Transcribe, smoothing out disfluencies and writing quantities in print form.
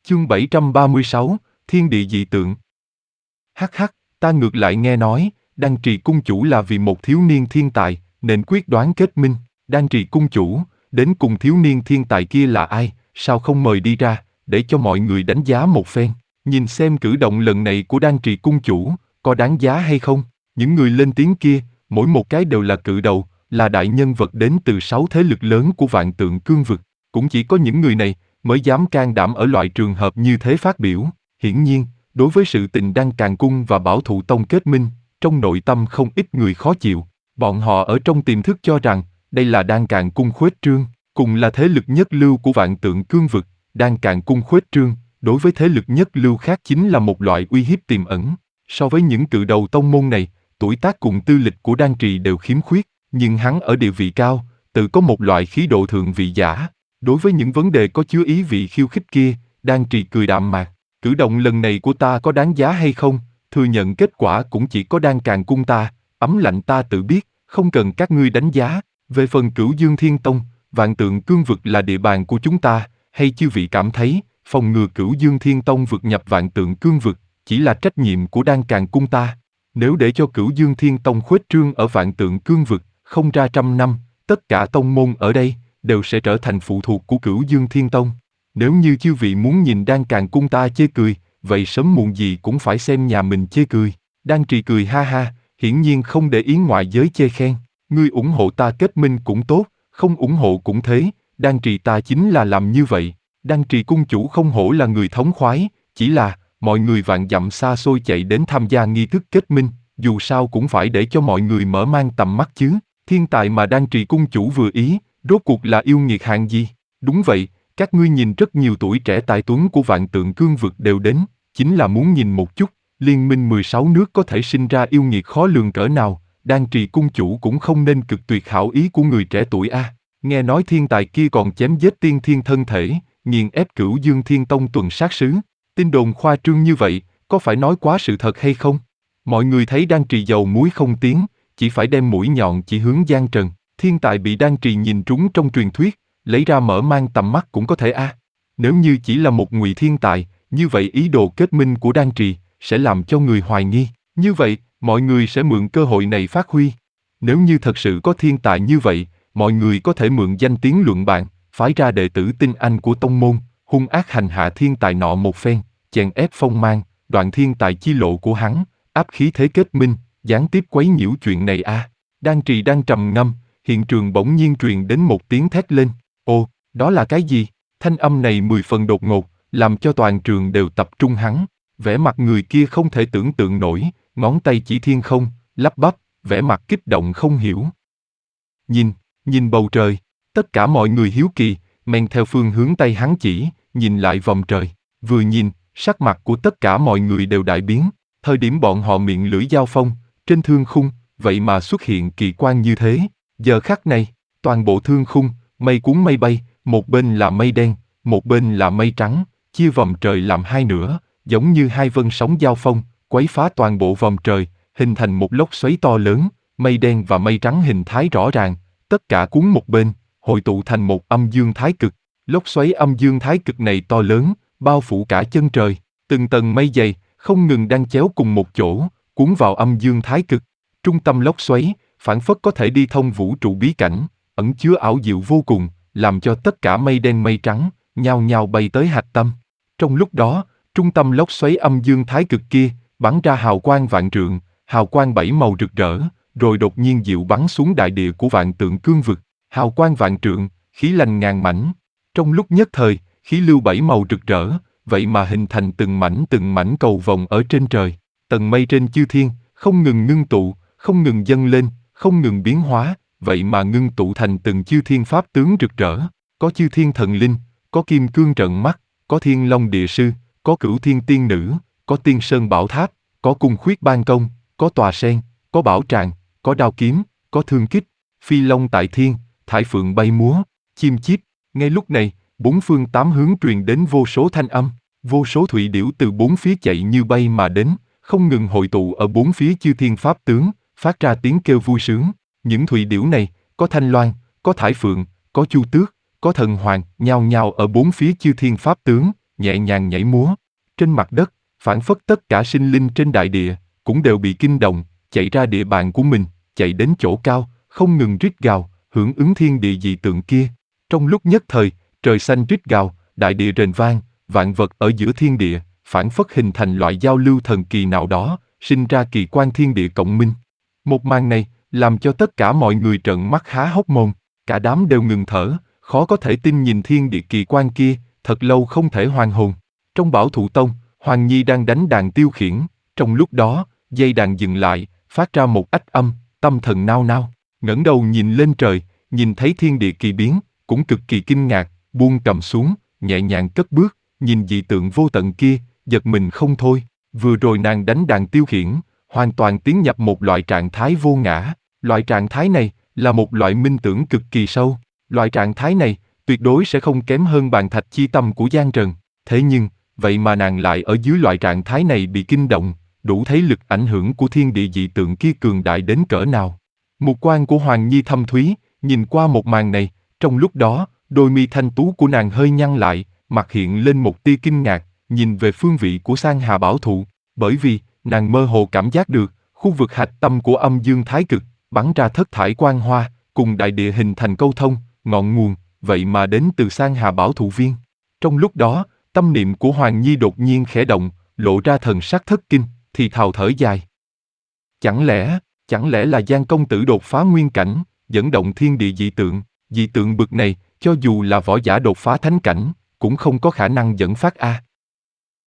Chương 736, Thiên địa dị tượng. Hắc hắc, ta ngược lại nghe nói, Đan Trì cung chủ là vì một thiếu niên thiên tài, nên quyết đoán kết minh. Đan Trì cung chủ, đến cùng thiếu niên thiên tài kia là ai, sao không mời đi ra, để cho mọi người đánh giá một phen, nhìn xem cử động lần này của Đan Trì cung chủ, có đáng giá hay không. Những người lên tiếng kia, mỗi một cái đều là cự đầu, là đại nhân vật đến từ 6 thế lực lớn của Vạn Tượng Cương vực. Cũng chỉ có những người này mới dám can đảm ở loại trường hợp như thế phát biểu. Hiển nhiên, đối với sự tình Đan Càn Cung và Bảo Thụ Tông kết minh, trong nội tâm không ít người khó chịu. Bọn họ ở trong tiềm thức cho rằng, đây là Đan Càn Cung khuếch trương, cùng là thế lực nhất lưu của Vạn Tượng Cương vực. Đan Càn Cung khuếch trương, đối với thế lực nhất lưu khác chính là một loại uy hiếp tiềm ẩn. So với những cự đầu tông môn này, tuổi tác cùng tư lịch của Đan Trì đều khiếm khuyết, nhưng hắn ở địa vị cao, tự có một loại khí độ thượng vị giả. Đối với những vấn đề có chứa ý vị khiêu khích kia, Đan Trì cười đạm mạc. Cử động lần này của ta có đáng giá hay không, thừa nhận kết quả cũng chỉ có Đan Càn Cung ta, ấm lạnh ta tự biết, không cần các ngươi đánh giá. Về phần Cửu Dương Thiên Tông, Vạn Tượng Cương vực là địa bàn của chúng ta, hay chư vị cảm thấy, phòng ngừa Cửu Dương Thiên Tông vượt nhập Vạn Tượng Cương vực, chỉ là trách nhiệm của Đan Càn Cung ta. Nếu để cho Cửu Dương Thiên Tông khuếch trương ở Vạn Tượng Cương vực, không ra 100 năm, tất cả tông môn ở đây đều sẽ trở thành phụ thuộc của Cửu Dương Thiên Tông. Nếu như chư vị muốn nhìn Đan Càn Cung ta chê cười, vậy sớm muộn gì cũng phải xem nhà mình chê cười. Đan Trì cười ha ha, hiển nhiên không để ý ngoại giới chê khen. Ngươi ủng hộ ta kết minh cũng tốt, không ủng hộ cũng thế, Đan Trì ta chính là làm như vậy. Đan Trì cung chủ không hổ là người thống khoái, chỉ là mọi người vạn dặm xa xôi chạy đến tham gia nghi thức kết minh, dù sao cũng phải để cho mọi người mở mang tầm mắt chứ. Thiên tài mà Đan Trì cung chủ vừa ý, rốt cuộc là yêu nghiệt hạng gì? Đúng vậy, các ngươi nhìn rất nhiều tuổi trẻ tài tuấn của Vạn Tượng Cương vực đều đến, chính là muốn nhìn một chút, liên minh 16 nước có thể sinh ra yêu nghiệt khó lường cỡ nào, Đan Trì cung chủ cũng không nên cực tuyệt hảo ý của người trẻ tuổi a. Nghe nói thiên tài kia còn chém giết tiên thiên thân thể, nghiền ép Cửu Dương Thiên Tông tuần sát sứ. Tin đồn khoa trương như vậy, có phải nói quá sự thật hay không? Mọi người thấy Đan Trì dầu muối không tiếng, chỉ phải đem mũi nhọn chỉ hướng Giang Trần. Thiên tài bị Đan Trì nhìn trúng trong truyền thuyết, lấy ra mở mang tầm mắt cũng có thể a. Nếu như chỉ là một ngụy thiên tài, như vậy ý đồ kết minh của Đan Trì sẽ làm cho người hoài nghi. Như vậy, mọi người sẽ mượn cơ hội này phát huy. Nếu như thật sự có thiên tài như vậy, mọi người có thể mượn danh tiếng luận bàn, phái ra đệ tử tinh anh của tông môn, hung ác hành hạ thiên tài nọ một phen, chèn ép phong mang, đoạn thiên tài chi lộ của hắn, áp khí thế kết minh, gián tiếp quấy nhiễu chuyện này a. Đan Trì đang trầm ngâm, hiện trường bỗng nhiên truyền đến một tiếng thét lên. Ồ, đó là cái gì? Thanh âm này 10 phần đột ngột, làm cho toàn trường đều tập trung hắn. Vẻ mặt người kia không thể tưởng tượng nổi, ngón tay chỉ thiên không, lắp bắp, vẻ mặt kích động không hiểu. Nhìn bầu trời, tất cả mọi người hiếu kỳ, men theo phương hướng tay hắn chỉ, nhìn lại vòng trời. Vừa nhìn, sắc mặt của tất cả mọi người đều đại biến. Thời điểm bọn họ miệng lưỡi giao phong, trên thương khung, vậy mà xuất hiện kỳ quan như thế. Giờ khắc này, toàn bộ thương khung, mây cuốn mây bay, một bên là mây đen, một bên là mây trắng, chia vòng trời làm hai nửa, giống như hai vân sóng giao phong, quấy phá toàn bộ vòng trời, hình thành một lốc xoáy to lớn, mây đen và mây trắng hình thái rõ ràng, tất cả cuốn một bên, hội tụ thành một âm dương thái cực. Lốc xoáy âm dương thái cực này to lớn, bao phủ cả chân trời, từng tầng mây dày, không ngừng đan chéo cùng một chỗ, cuốn vào âm dương thái cực. Trung tâm lốc xoáy, phảng phất có thể đi thông vũ trụ bí cảnh, ẩn chứa ảo diệu vô cùng, làm cho tất cả mây đen mây trắng, nhao nhao bay tới hạch tâm. Trong lúc đó, trung tâm lốc xoáy âm dương thái cực kia, bắn ra hào quang vạn trượng, hào quang 7 màu rực rỡ, rồi đột nhiên dịu bắn xuống đại địa của Vạn Tượng Cương vực. Hào quang vạn trượng, khí lành ngàn mảnh. Trong lúc nhất thời, khí lưu 7 màu rực rỡ, vậy mà hình thành từng mảnh cầu vồng ở trên trời. Tầng mây trên chư thiên, không ngừng ngưng tụ, không ngừng dâng lên, không ngừng biến hóa, vậy mà ngưng tụ thành từng chư thiên pháp tướng rực rỡ. Có chư thiên thần linh, có kim cương trận mắt, có thiên long địa sư, có cửu thiên tiên nữ, có tiên sơn bảo tháp, có cung khuyết ban công, có tòa sen, có bảo tràng, có đao kiếm, có thương kích, phi long tại thiên, thải phượng bay múa, chim chíp. Ngay lúc này, bốn phương tám hướng truyền đến vô số thanh âm, vô số thụy điểu từ bốn phía chạy như bay mà đến, không ngừng hội tụ ở bốn phía chư thiên pháp tướng, phát ra tiếng kêu vui sướng. Những thụy điểu này, có thanh loan, có thải phượng, có chu tước, có thần hoàng, nhao nhao ở bốn phía chư thiên pháp tướng, nhẹ nhàng nhảy múa. Trên mặt đất, phảng phất tất cả sinh linh trên đại địa, cũng đều bị kinh động, chạy ra địa bàn của mình, chạy đến chỗ cao, không ngừng rít gào, hưởng ứng thiên địa dị tượng kia. Trong lúc nhất thời, trời xanh rít gào, đại địa rền vang, vạn vật ở giữa thiên địa, phảng phất hình thành loại giao lưu thần kỳ nào đó, sinh ra kỳ quan thiên địa cộng minh. Một màn này, làm cho tất cả mọi người trợn mắt há hốc mồm, cả đám đều ngừng thở, khó có thể tin nhìn thiên địa kỳ quan kia, thật lâu không thể hoàn hồn. Trong Bảo Thụ Tông, Hoàng Nhi đang đánh đàn tiêu khiển, trong lúc đó, dây đàn dừng lại, phát ra một ách âm, tâm thần nao nao, ngẩng đầu nhìn lên trời, nhìn thấy thiên địa kỳ biến, cũng cực kỳ kinh ngạc, buông cầm xuống, nhẹ nhàng cất bước, nhìn dị tượng vô tận kia, giật mình không thôi. Vừa rồi nàng đánh đàn tiêu khiển, hoàn toàn tiến nhập một loại trạng thái vô ngã. Loại trạng thái này là một loại minh tưởng cực kỳ sâu. Loại trạng thái này tuyệt đối sẽ không kém hơn bàn thạch chi tâm của Giang Trần. Thế nhưng, vậy mà nàng lại ở dưới loại trạng thái này bị kinh động, đủ thấy lực ảnh hưởng của thiên địa dị tượng kia cường đại đến cỡ nào. Mục quan của Hoàng Nhi thâm thúy, nhìn qua một màn này, trong lúc đó, đôi mi thanh tú của nàng hơi nhăn lại, mặt hiện lên một tia kinh ngạc, nhìn về phương vị của Sang Hà Bảo Thụ, bởi vì, nàng mơ hồ cảm giác được, khu vực hạch tâm của âm dương thái cực, bắn ra thất thải quang hoa, cùng đại địa hình thành câu thông, ngọn nguồn, vậy mà đến từ Sang Hà Bảo Thụ Viên. Trong lúc đó, tâm niệm của Hoàng Nhi đột nhiên khẽ động, lộ ra thần sắc thất kinh, thì thào thở dài. Chẳng lẽ là Giang công tử đột phá nguyên cảnh, dẫn động thiên địa dị tượng bực này, cho dù là võ giả đột phá thánh cảnh, cũng không có khả năng dẫn phát a.